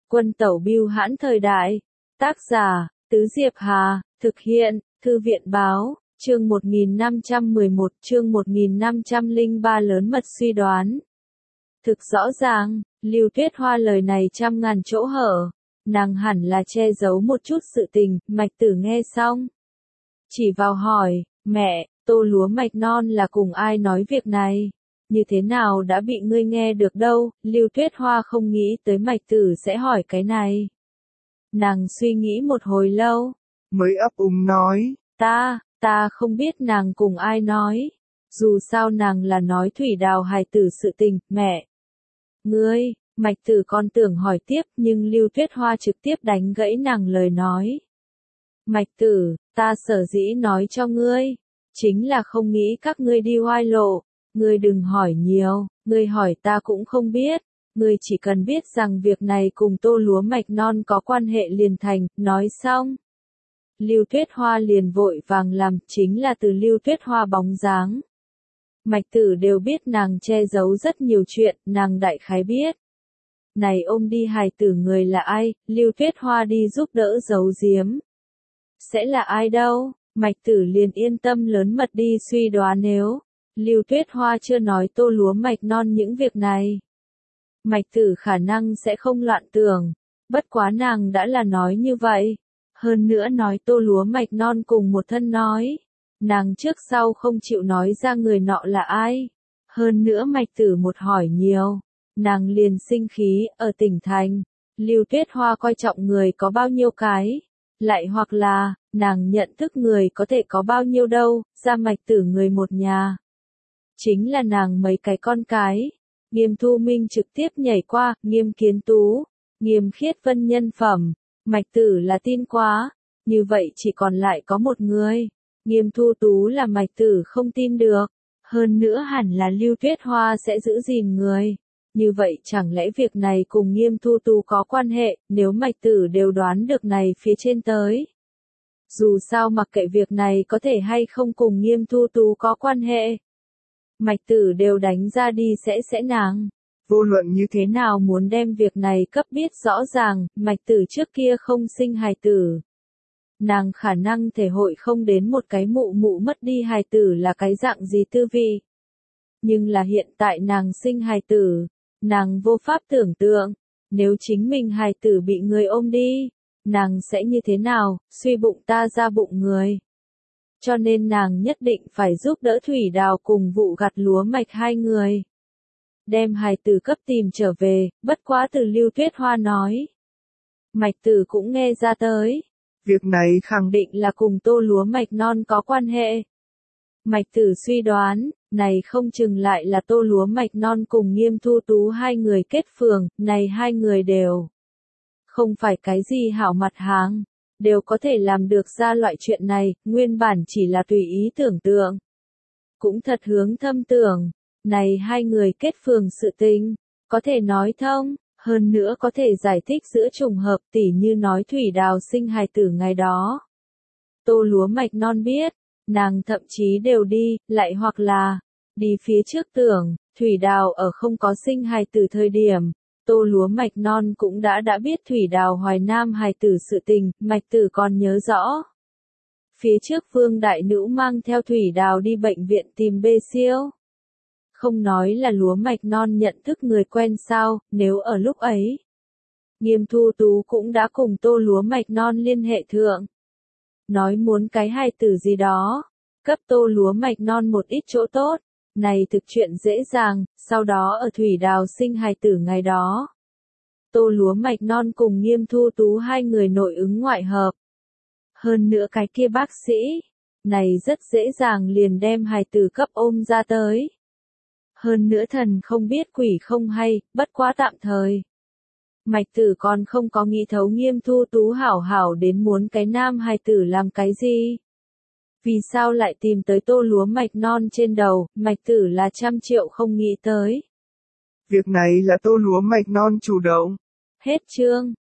Quân tẩu bưu hãn thời đại. Tác giả, Tứ Diệp Hà, thực hiện, Thư viện báo, chương 1511, chương 1503 lớn mật suy đoán. Thực rõ ràng, Lưu Tuyết Hoa lời này trăm ngàn chỗ hở, nàng hẳn là che giấu một chút sự tình. Mạch Tử nghe xong, chỉ vào hỏi, mẹ, Tô lúa mạch non là cùng ai nói việc này? Như thế nào đã bị ngươi nghe được đâu? Lưu Tuyết Hoa không nghĩ tới Mạch Tử sẽ hỏi cái này. Nàng suy nghĩ một hồi lâu, mới ấp úng nói. Ta không biết nàng cùng ai nói. Dù sao nàng là nói Thủy Đào hài tử sự tình, mẹ. Ngươi, Mạch Tử còn tưởng hỏi tiếp nhưng Lưu Tuyết Hoa trực tiếp đánh gãy nàng lời nói. Mạch Tử, ta sở dĩ nói cho ngươi, chính là không nghĩ các ngươi đi oai lộ. Ngươi đừng hỏi nhiều, ngươi hỏi ta cũng không biết. Ngươi chỉ cần biết rằng việc này cùng Tô lúa mạch non có quan hệ liền thành. Nói xong, Lưu Tuyết Hoa liền vội vàng làm, chính là từ Lưu Tuyết Hoa bóng dáng. Mạch Tử đều biết nàng che giấu rất nhiều chuyện, nàng đại khái biết. Này ôm đi hài tử người là ai? Lưu Tuyết Hoa đi giúp đỡ giấu giếm. Sẽ là ai đâu? Mạch Tử liền yên tâm lớn mật đi suy đoán nếu Lưu Tuyết Hoa chưa nói Tô lúa mạch non những việc này. Mạch Tử khả năng sẽ không loạn tưởng, bất quá nàng đã là nói như vậy. Hơn nữa nói Tô lúa mạch non cùng một thân nói. Nàng trước sau không chịu nói ra người nọ là ai. Hơn nữa Mạch Tử một hỏi nhiều, nàng liền sinh khí. Ở tỉnh thành, Lưu Tuyết Hoa coi trọng người có bao nhiêu cái, lại hoặc là, nàng nhận thức người có thể có bao nhiêu đâu, ra Mạch Tử người một nhà. Chính là nàng mấy cái con cái. Nghiêm Thu Minh trực tiếp nhảy qua, Nghiêm Kiến Tú, Nghiêm Khiết Vân nhân phẩm. Mạch Tử là tin quá, như vậy chỉ còn lại có một người. Nghiêm Thu Tú là Mạch Tử không tin được. Hơn nữa hẳn là Lưu Tuyết Hoa sẽ giữ gìn người. Như vậy chẳng lẽ việc này cùng Nghiêm Thu Tú có quan hệ, nếu Mạch Tử đều đoán được này phía trên tới. Dù sao mặc kệ việc này có thể hay không cùng Nghiêm Thu Tú có quan hệ. Mạch Tử đều đánh ra đi sẽ nàng. Vô luận như thế nào muốn đem việc này cấp biết rõ ràng, Mạch Tử trước kia không sinh hài tử. Nàng khả năng thể hội không đến một cái mụ mất đi hài tử là cái dạng gì tư vị. Nhưng là hiện tại nàng sinh hài tử, nàng vô pháp tưởng tượng, nếu chính mình hài tử bị người ôm đi, nàng sẽ như thế nào, suy bụng ta ra bụng người. Cho nên nàng nhất định phải giúp đỡ Thủy Đào cùng vụ gặt lúa mạch hai người. Đem hài tử cấp tìm trở về, bất quá từ Lưu Tuyết Hoa nói. Mạch Tử cũng nghe ra tới. Việc này khẳng định là cùng Tô lúa mạch non có quan hệ. Mạch Tử suy đoán, này không chừng lại là Tô lúa mạch non cùng Nghiêm Thu Tú hai người kết phường, này hai người đều không phải cái gì hảo mặt hàng, đều có thể làm được ra loại chuyện này, nguyên bản chỉ là tùy ý tưởng tượng. Cũng thật hướng thâm tưởng, này hai người kết phường sự tình, có thể nói thông, hơn nữa có thể giải thích giữa trùng hợp tỉ như nói Thủy Đào sinh hài tử ngày đó. Tô lúa mạch non biết, nàng thậm chí đều đi, lại hoặc là, đi phía trước tưởng, Thủy Đào ở không có sinh hài tử thời điểm. Tô lúa mạch non cũng đã biết Thủy Đào hoài nam hài tử sự tình, Mạch Tử còn nhớ rõ. Phía trước Vương Đại Nữ mang theo Thủy Đào đi bệnh viện tìm bê siêu. Không nói là lúa mạch non nhận thức người quen sao, nếu ở lúc ấy. Nghiêm Thu Tú cũng đã cùng Tô lúa mạch non liên hệ thượng. Nói muốn cái hài tử gì đó, cấp Tô lúa mạch non một ít chỗ tốt. Này thực chuyện dễ dàng, sau đó ở Thủy Đào sinh hài tử ngày đó. Tô lúa mạch non cùng Nghiêm Thu Tú hai người nội ứng ngoại hợp. Hơn nữa cái kia bác sĩ, này rất dễ dàng liền đem hài tử cấp ôm ra tới. Hơn nữa thần không biết quỷ không hay, bất quá tạm thời. Mạch Tử còn không có nghĩ thấu Nghiêm Thu Tú hảo hảo đến muốn cái nam hài tử làm cái gì. Vì sao lại tìm tới Tô lúa mạch non trên đầu, Mạch Tử là 100 triệu không nghĩ tới. Việc này là Tô lúa mạch non chủ động. Hết chương.